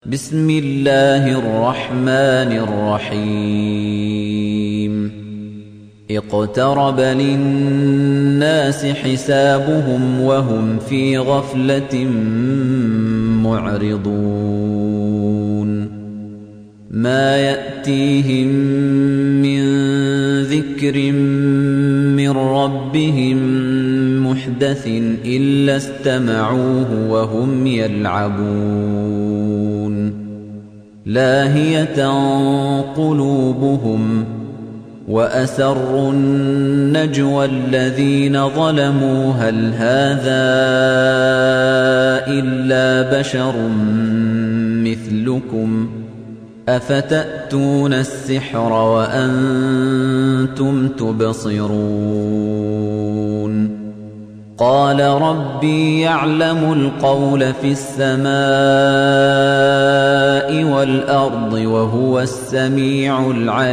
بسم الله الرحمن الرحيم اقترب للناس حسابهم وهم في غفلة معرضون ما يأتيهم من ذكر من ربهم محدث إلا استمعوه وهم يلعبون لاهية قلوبهم وأسروا النجوى الذين ظلموا هل هذا إلا بشر مثلكم أفتأتون السحر وأنتم تبصرون قال ربي يعلم القول في السماء والأرض وهو السميع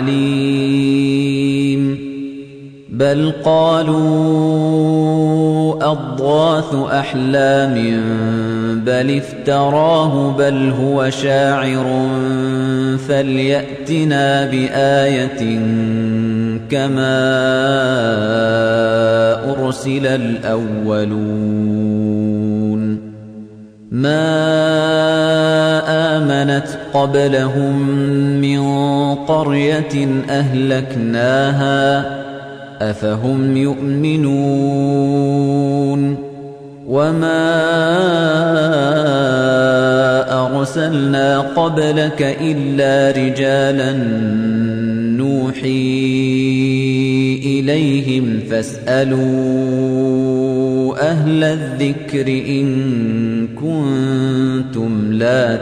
العليم بل قالوا أضغاث أحلام بل افتراه بل هو شاعر فليأتنا بآية كما أرسل الأولون ما آمنت قبلهم من قرية أهلكناها أفهم يؤمنون وما أرسلنا قبلك إلا رجالا نوحي إليهم فاسألوا أهل الذكر إن كنتم لا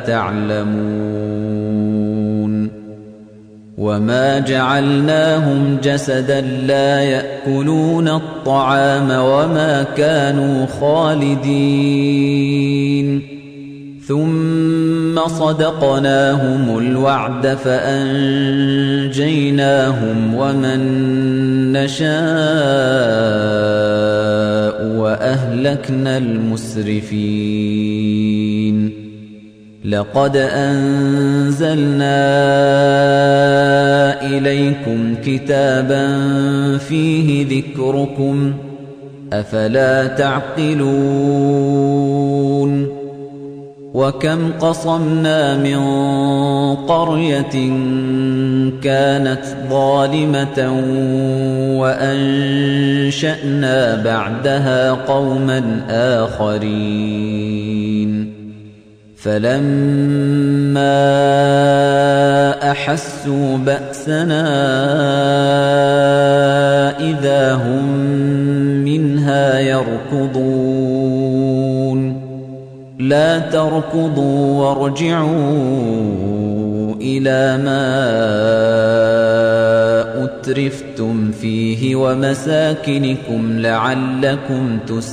تعلمون وما جعلناهم جسدا لا يأكلون الطعام وما كانوا خالدين ثم صدقناهم الوعد فأنجيناهم ومن نشاء وأهلكنا المسرفين لقد أنزلنا إليكم كتابا فيه ذكركم أفلا تعقلون وكم قصمنا من قرية كانت ظالمة وأنشأنا بعدها قوما آخرين فلما أحسوا بأسنا إذا هم منها يركضون لا تركضوا وارجعوا إلى ما أترفتم فيه ومساكنكم لعلكم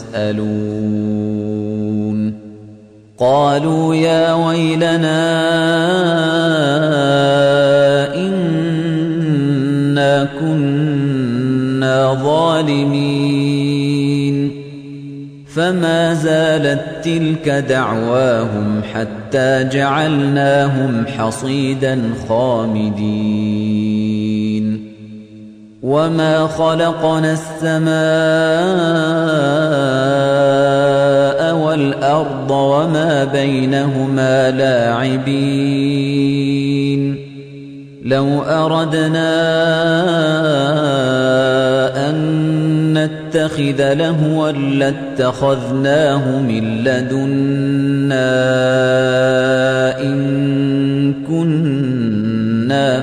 تسألون قالوا يا ويلنا إنا كنا ظالمين فما زالت تلك دعواهم حتى جعلناهم حصيدا خامدين وما خلقنا السماء والأرض وما بينهما لاعبين لو أردنا أن نتخذ لهوا لاتخذناه من لدنا إن كنا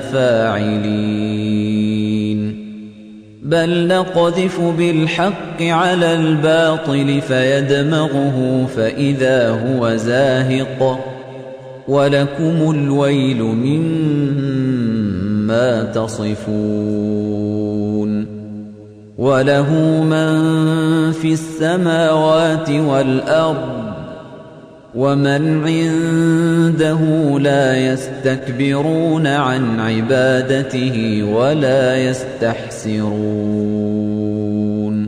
فاعلين بل نقذف بالحق على الباطل فيدمغه فإذا هو زاهق ولكم الويل مما تصفون وله من في السماوات والأرض ومن عنده لا يستكبرون عن عبادته ولا يستحسرون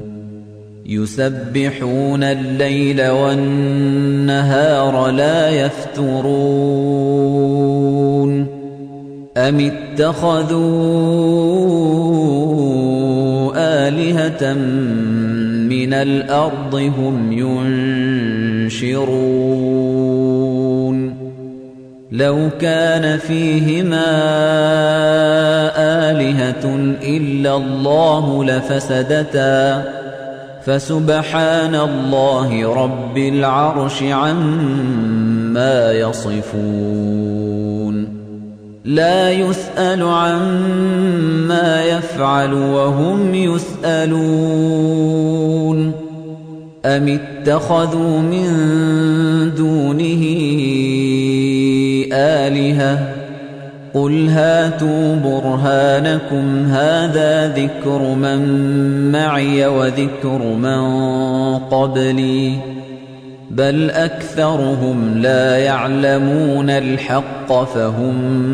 يسبحون الليل والنهار لا يفترون أَمِ اتَّخَذُوا آلِهَةً مِّنَ الْأَرْضِ هُمْ يُنشِرُونَ لَوْ كَانَ فِيهِمَا آلِهَةٌ إِلَّا اللَّهُ لَفَسَدَتَا فَسُبْحَانَ اللَّهِ رَبِّ الْعَرْشِ عَمَّا يَصِفُونَ لَا يُسْأَلُ عَمَّا يَفْعَلُ وَهُمْ يُسْأَلُونَ أَمِ اتَّخَذُوا مِن دُونِهِ آلِهَةً قُلْ هَاتُوا بُرْهَانَكُمْ هَٰذَا ذِكْرُ مَن مَّعِيَ وَذِكْرُ مَن قَبْلِي بَلْ أَكْثَرُهُمْ لَا يَعْلَمُونَ الْحَقَّ فَهُم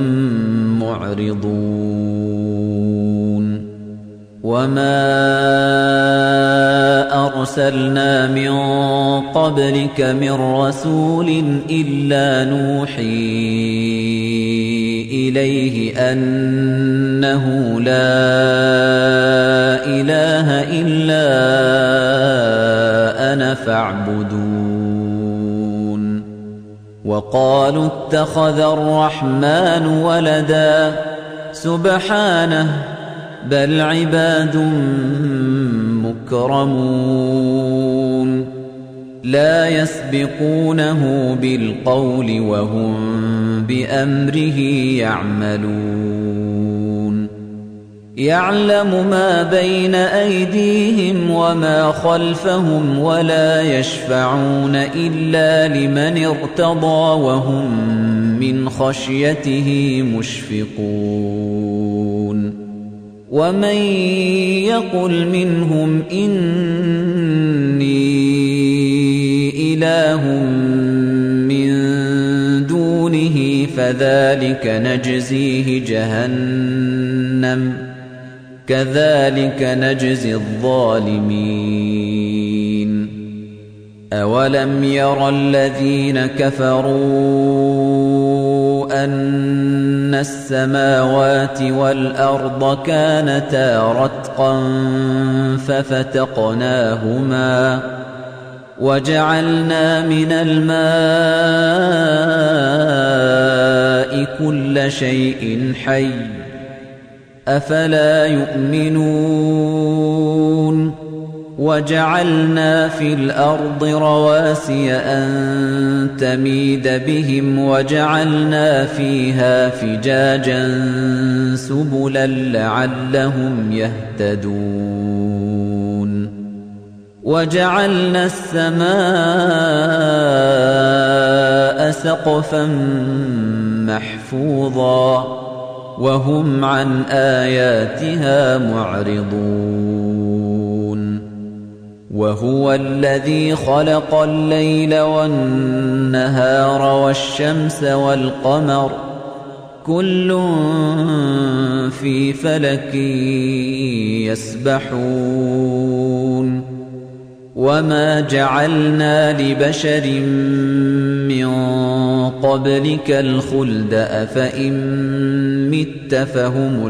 مُّعْرِضُونَ وَمَا أَرْسَلْنَا مِن قَبْلِكَ مِن رَّسُولٍ إِلَّا نُوحِي إِلَيْهِ أَنَّهُ لَا إِلَٰهَ إِلَّا أَنَا فَاعْبُدُونِ وَقَالُوا اتَّخَذَ الرَّحْمَٰنُ وَلَدًا سُبْحَانَهُ بَلْ عِبَادٌ مُّكْرَمُونَ لَا يَسْبِقُونَهُ بِالْقَوْلِ وَهُم بِأَمْرِهِ يَعْمَلُونَ يَعْلَمُ مَا بَيْنَ أَيْدِيهِمْ وَمَا خَلْفَهُمْ وَلَا يَشْفَعُونَ إِلَّا لِمَنِ ارْتَضَىٰ وَهُم مِّنْ خَشْيَتِهِ مُشْفِقُونَ وَمَن يَقُلْ مِنْهُمْ إِنِّي إِلَٰهٌ مِّن دُونِهِ فَذَٰلِكَ نَجْزِيهِ جَهَنَّمَ كَذَٰلِكَ نَجْزِي الظَّالِمِينَ أَوَلَمْ يَرَ الَّذِينَ كَفَرُوا أَنَّ السَّمَاوَاتِ وَالْأَرْضَ كَانَتَا رَتْقًا فَفَتَقْنَاهُمَا وَجَعَلْنَا مِنَ الْمَاءِ كُلَّ شَيْءٍ حَيٍّ أَفَلَا يُؤْمِنُونَ وَجَعَلْنَا فِي الْأَرْضِ رَوَاسِيَ أَن تَمِيدَ بِهِمْ وَجَعَلْنَا فِيهَا فِجَاجًا سُبُلًا لَّعَلَّهُمْ يَهْتَدُونَ وَجَعَلْنَا السَّمَاءَ سَقْفًا مَّحْفُوظًا وَهُمْ عَنْ آيَاتِهَا مُعْرِضُونَ وَهُوَ الَّذِي خَلَقَ اللَّيْلَ وَالنَّهَارَ وَالشَّمْسَ وَالْقَمَرَ كُلٌّ فِي فَلَكٍ يَسْبَحُونَ وَمَا جَعَلْنَا لِبَشَرٍ مِّن قَبْلِكَ الْخُلْدَ أَفَإِن مِّتَّ فَهُمُ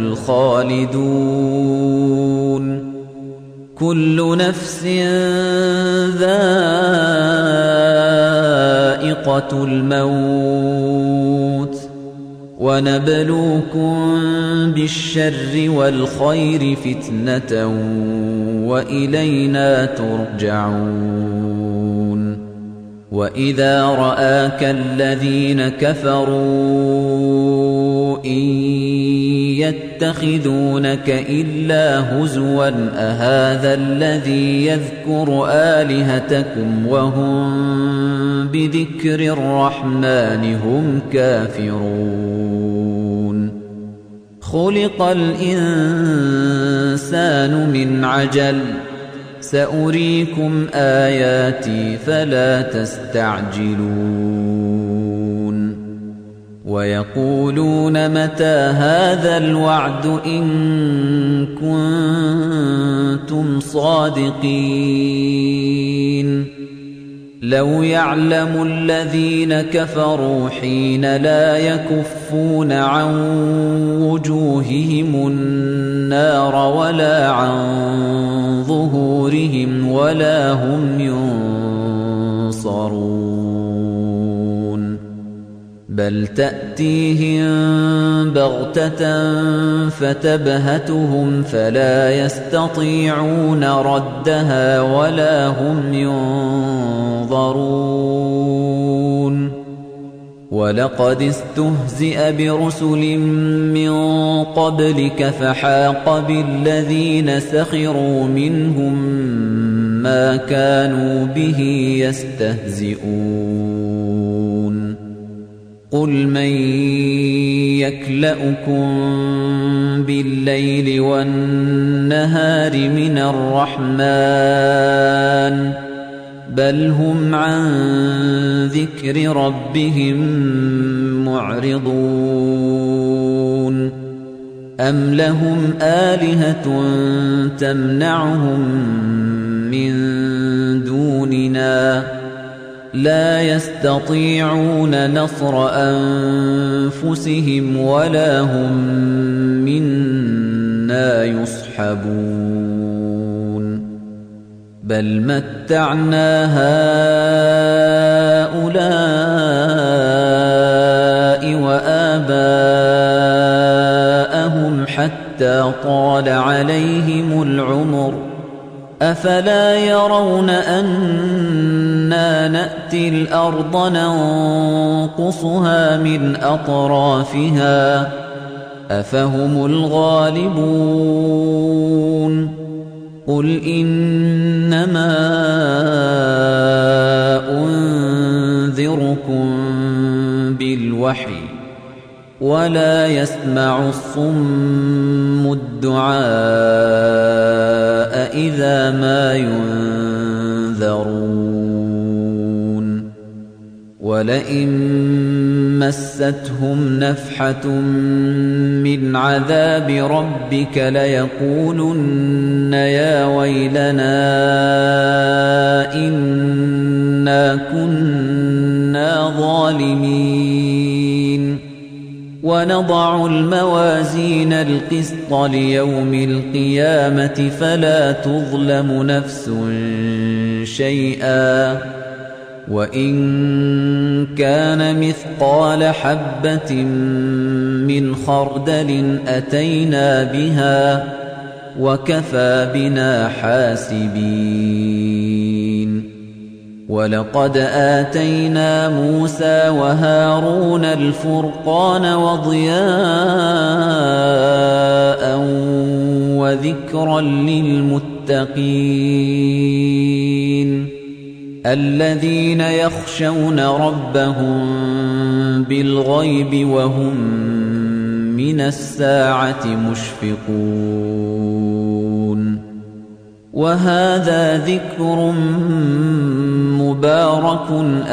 الْخَالِدُونَ كُلُّ نَفْسٍ ذَائِقَةُ الْمَوْتِ وَنَبْلُوكُم بِالشَّرِّ وَالْخَيْرِ فِتْنَةً وَإِلَيْنَا تُرْجَعُونَ وَإِذَا رَآكَ الَّذِينَ كَفَرُوا إِن يَتَّخِذُونَكَ إِلَّا هُزُوًا أَهَٰذَا الَّذِي يَذْكُرُ آلِهَتَكُمْ وَهُم بِذِكْرِ الرَّحْمَٰنِ هُمْ كَافِرُونَ خُلِقَ الْإِنسَانُ مِنْ عَجَلٍ سَأُرِيكُمْ آيَاتِي فَلَا تَسْتَعْجِلُونَ وَيَقُولُونَ مَتَىٰ هَٰذَا الْوَعْدُ إِن كُنتُمْ صَادِقِينَ لو يعلم الذين كفروا حين لا يكفون عن وجوههم النار ولا عن ظهورهم ولا هم ينصرون بل تأتيهم بغتة فتبهتهم فلا يستطيعون ردها ولا هم ينظرون ولقد استهزئ برسل من قبلك فحاق بالذين سخروا منهم ما كانوا به يستهزئون قل من يكلؤكم بالليل والنهار من الرحمن بل هم عن ذكر ربهم معرضون أم لهم آلهة تمنعهم من دوننا لا يستطيعون نصر أنفسهم ولا هم منا يصحبون بل متعنا هؤلاء وآباءهم حتى طال عليهم العمر أفلا يرون أنا نأتي الأرض ننقصها من أطرافها أفهم الغالبون قل إنما أنذركم بالوحي ولا يسمع الصم الدعاء إذا ما ينذرون ولئن مستهم نفحة من عذاب ربك ليقولن يا ويلنا إنا كنا ظالمين ونضع الموازين القسط ليوم القيامة فلا تظلم نفس شيئا وإن كان مثقال حبة من خردل أتينا بها وكفى بنا حاسبين ولقد آتينا موسى وهارون الفرقان وضياء وذكرا للمتقين الذين يخشون ربهم بالغيب وهم من الساعة مشفقون وهذا ذكر مبارك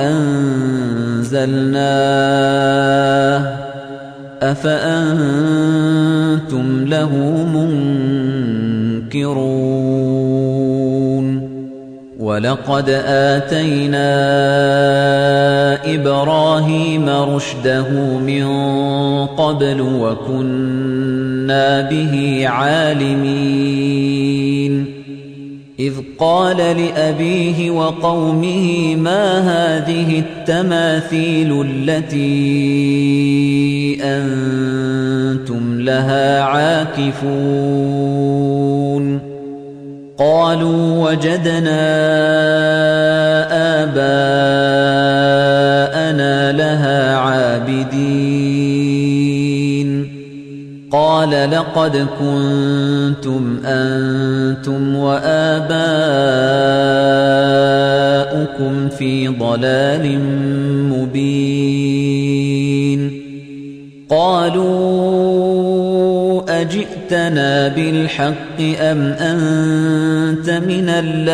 أنزلناه أفأنتم له منكرون ولقد آتينا إبراهيم رشده من قبل وكنا به عالمين إذ قال لأبيه وقومه ما هذه التماثيل التي أنتم لها عاكفون قالوا وجدنا آباءنا لها عابدين قال لقد كنتم أنتم وآباؤكم في ضلال مبين قالوا أجئتنا بالحق أم أنت من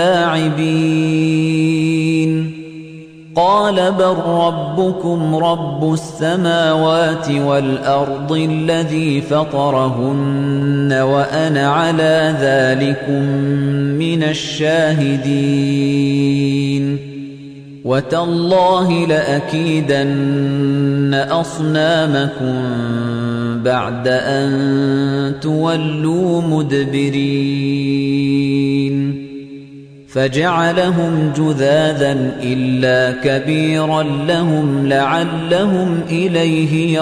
اللاعبين قال بل ربكم رب السماوات والأرض الذي فطرهن وأنا على ذلكم من الشاهدين وتالله لأكيدن أصنامكم بعد أن تولوا مدبرين فجعلهم جذاذا إلا كبيرا لهم لعلهم إليه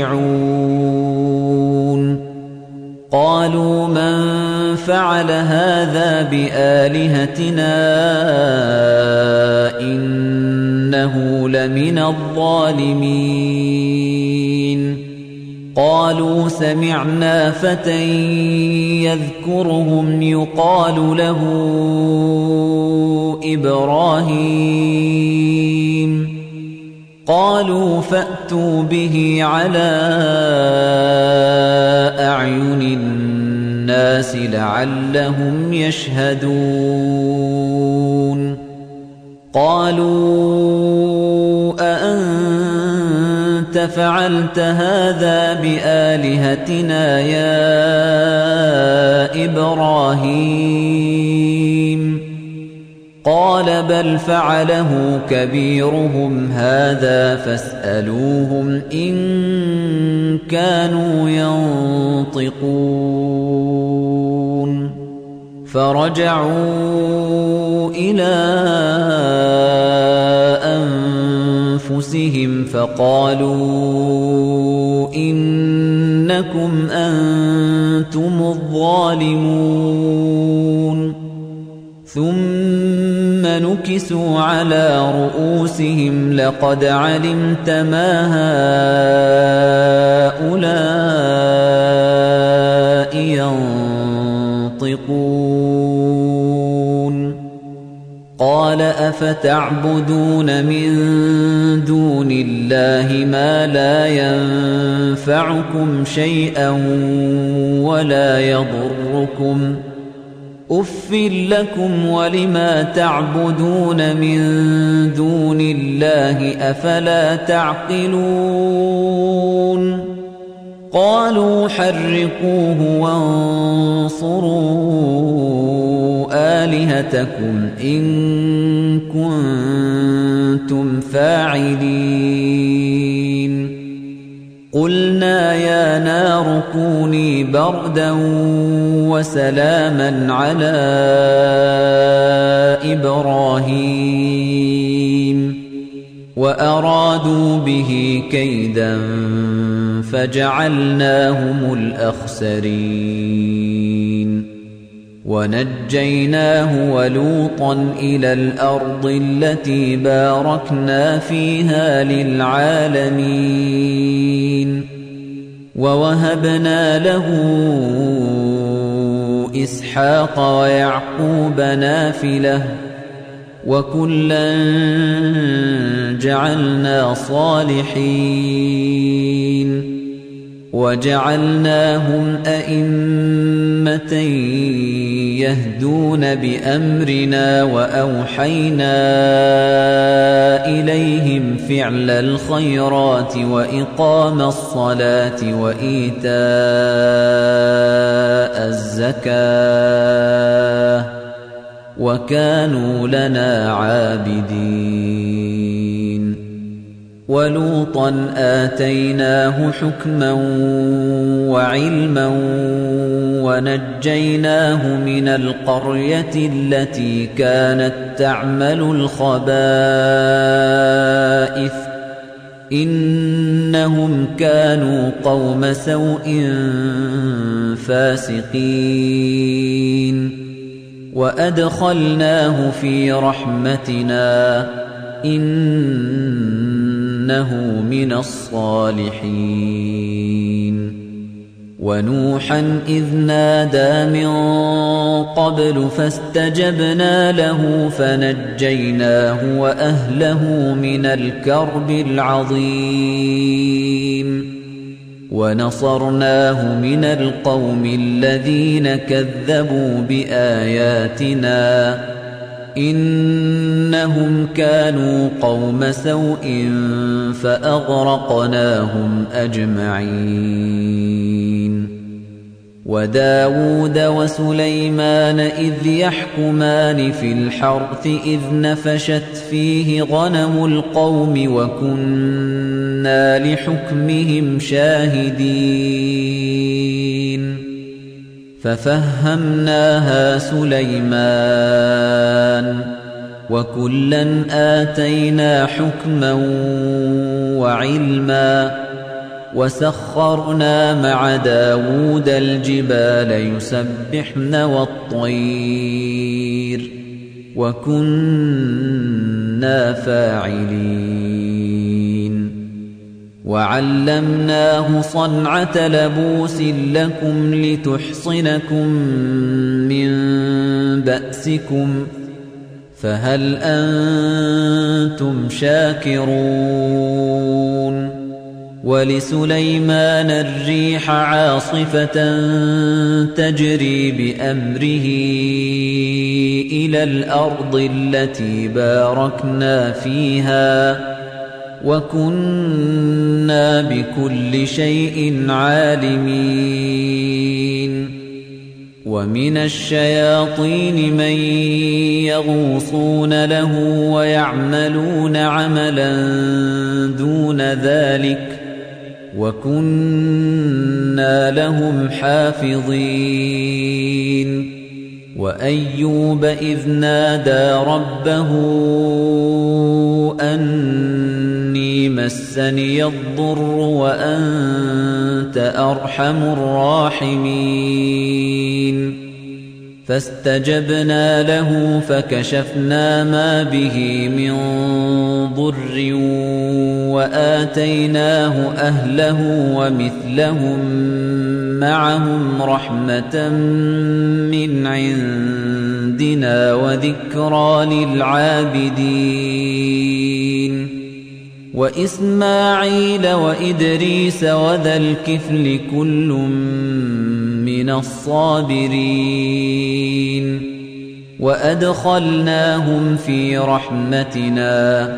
يرجعون قالوا من فعل هذا بآلهتنا إنه لمن الظالمين قالوا سمعنا فتى يذكرهم يقال له إبراهيم قالوا فأتوا به على أعين الناس لعلهم يشهدون قالوا أأنت فعلت هذا بآلهتنا يا إبراهيم قال بل فعله كبيرهم هذا فاسألوهم إن كانوا ينطقون فرجعوا إلى أنفسهم فقالوا إنكم أنتم الظالمون ثم نكسوا على رؤوسهم لقد علمت ما هؤلاء ينطقون قال أفتعبدون من دون الله ما لا ينفعكم شيئا ولا يضركم أُفٍّ لكم ولما تعبدون من دون الله أفلا تعقلون قالوا حرقوه وانصروا آلهتكم إن كنتم فاعلين قلنا يا نار كوني بردا وسلاما على إبراهيم وأرادوا به كيدا فجعلناهم الأخسرين ونجيناه ولوطا إلى الأرض التي باركنا فيها للعالمين ووهبنا له إسحاق ويعقوب نافلة وكلا جعلنا صالحين وجعلناهم أئمة يهدون بأمرنا وأوحينا إليهم فعل الخيرات وإقام الصلاة وإيتاء الزكاة وكانوا لنا عابدين ولوطا آتيناه حكما وعلما ونجيناه من القرية التي كانت تعمل الخبائث إنهم كانوا قوم سوء فاسقين وأدخلناه في رحمتنا إنه من الصالحين ونوحا إذ نادى من قبل فاستجبنا له فنجيناه وأهله من الكرب العظيم ونصرناه من القوم الذين كذبوا بآياتنا إنهم كانوا قوم سوء فأغرقناهم أجمعين وداود وسليمان إذ يحكمان في الحرث إذ نفشت فيه غنم القوم وكنا لحكمهم شاهدين ففهمناها سليمان وكلا آتينا حكما وعلما وسخرنا مع داود الجبال يسبحن والطير وكنا فاعلين وعلمناه صنعة لبوس لكم لتحصنكم من بأسكم فهل أنتم شاكرون ولسليمان الريح عاصفة تجري بأمره إلى الأرض التي باركنا فيها وكنا بكل شيء عالمين ومن الشياطين من يغوصون له ويعملون عملا دون ذلك وكنا لهم حافظين وأيوب إذ نادى ربه أني مسني الضر وأنت أرحم الراحمين فاستجبنا له فكشفنا ما به من ضر وآتيناه أهله ومثلهم معهم رحمة من عندنا وذكرى للعابدين وإسماعيل وإدريس وذا الكفل كل من الصابرين وأدخلناهم في رحمتنا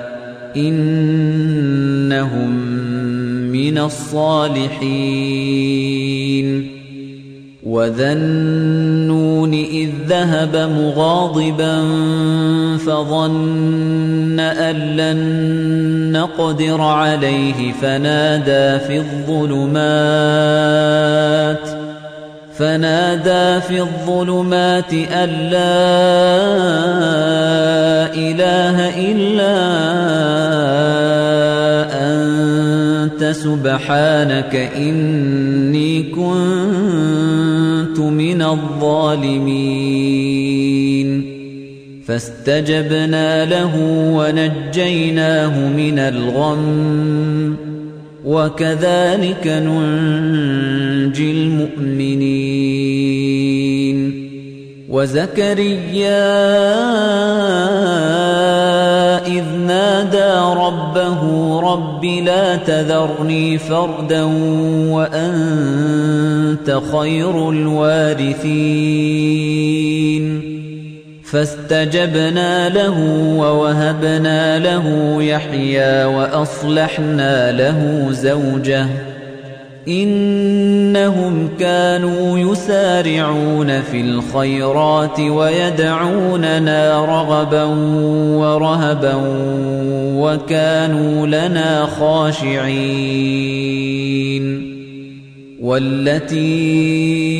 إنهم من الصالحين وذا النون إذ ذهب مغاضبا فظن أن لن نقدر عليه فنادى في الظلمات أن لا إله إلا أنت سبحانك إني كنت من الظالمين فاستجبنا له ونجيناه من الغم وكذلك ننجي المؤمنين وزكريا إذ نادى ربه رب لا تذرني فردا وأنت خير الوارثين فاستجبنا له ووهبنا له يحيى وأصلحنا له زوجه إنهم كانوا يسارعون في الخيرات ويدعوننا رغبا ورهبا وكانوا لنا خاشعين والتي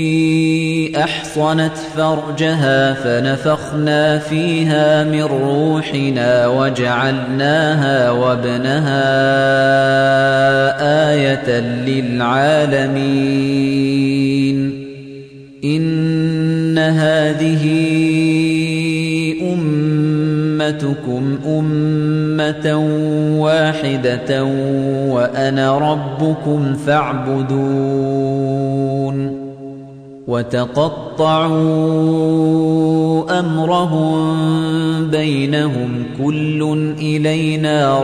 أحصنت فرجها فنفخنا فيها من روحنا وجعلناها وابنها آية للعالمين إن هذه أمتكم أمة واحدة وأنا ربكم فاعبدون وتقطعوا أمرهم بينهم كل إلينا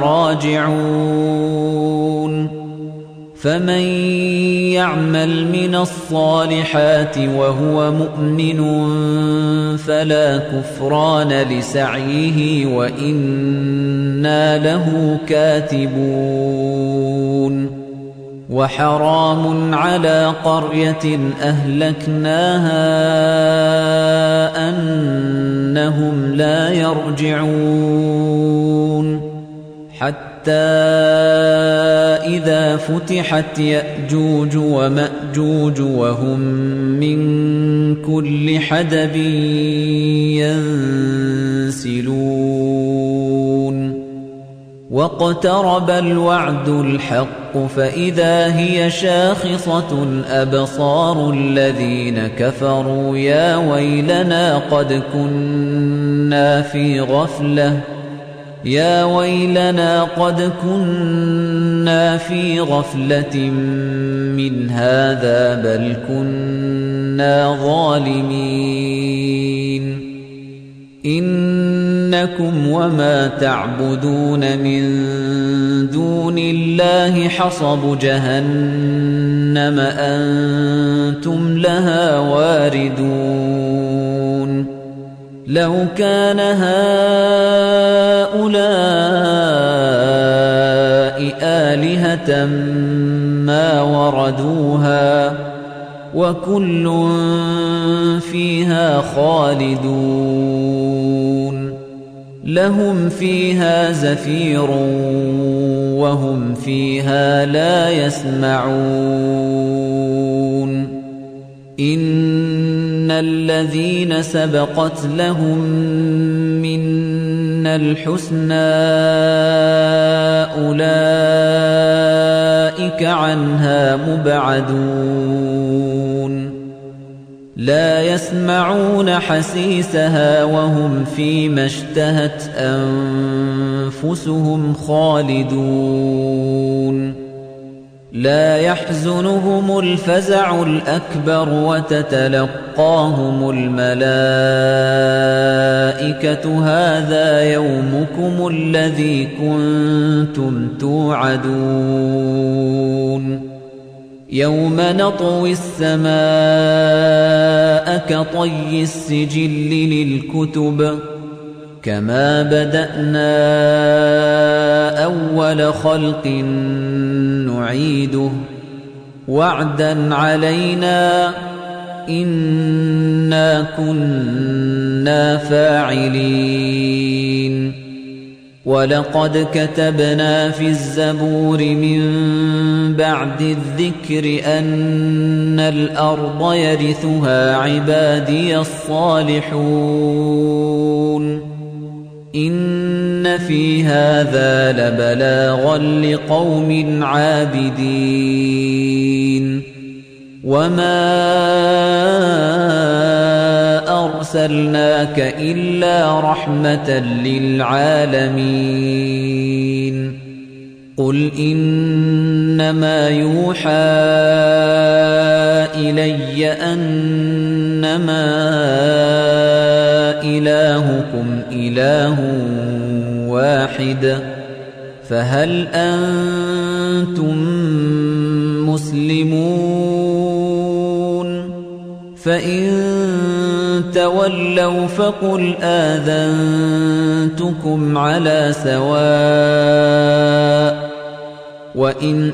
راجعون فمن يعمل من الصالحات وهو مؤمن فلا كفران لسعيه وإنا له كاتبون وحرام على قرية أهلكناها أنهم لا يرجعون حتى إذا فتحت يأجوج ومأجوج وهم من كل حدب ينسلون واقترب الوعد الحق فإذا هي شاخصة أبصار الذين كفروا يا ويلنا قد كنا في غفلة من هذا بل كنا ظالمين إنكم وما تعبدون من دون الله حصب جهنم أنتم لها واردون لو كان هؤلاء آلهة ما وردوها وكل فيها خالدون لهم فيها زفير وهم فيها لا يسمعون إن الذين سبقت لهم منا الحسنى أولئك عنها مبعدون لا يسمعون حسيسها وهم فيما اشتهت أنفسهم خالدون لا يحزنهم الفزع الأكبر وتتلقاهم الملائكة هذا يومكم الذي كنتم توعدون يوم نطوي السماء كطي السجل للكتب كما بدأنا أول خلق نعيده وعدا علينا إنا كنا فاعلين ولقد كتبنا في الزبور من بعد الذكر أن الأرض يرثها عبادي الصالحون إن في هذا لبلاغا لقوم عابدين وما أرسلناك إلا رحمة للعالمين قل إنما يوحى إلي أنما إلهكم إله واحد فهل أنتم مسلمون فإن تولوا فقل آذنتكم على سواء وإن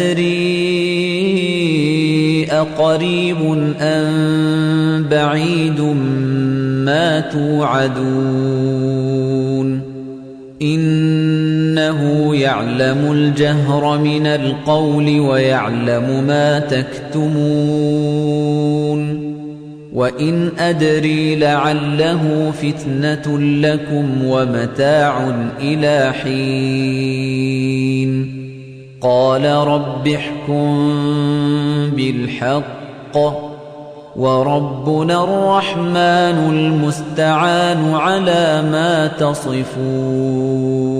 أدري أقريب أم بعيد ما توعدون إنه يعلم الجهر من القول ويعلم ما تكتمون وإن أدري لعله فتنة لكم ومتاع إلى حين قال رب احكم بالحق وربنا الرحمن المستعان على ما تصفون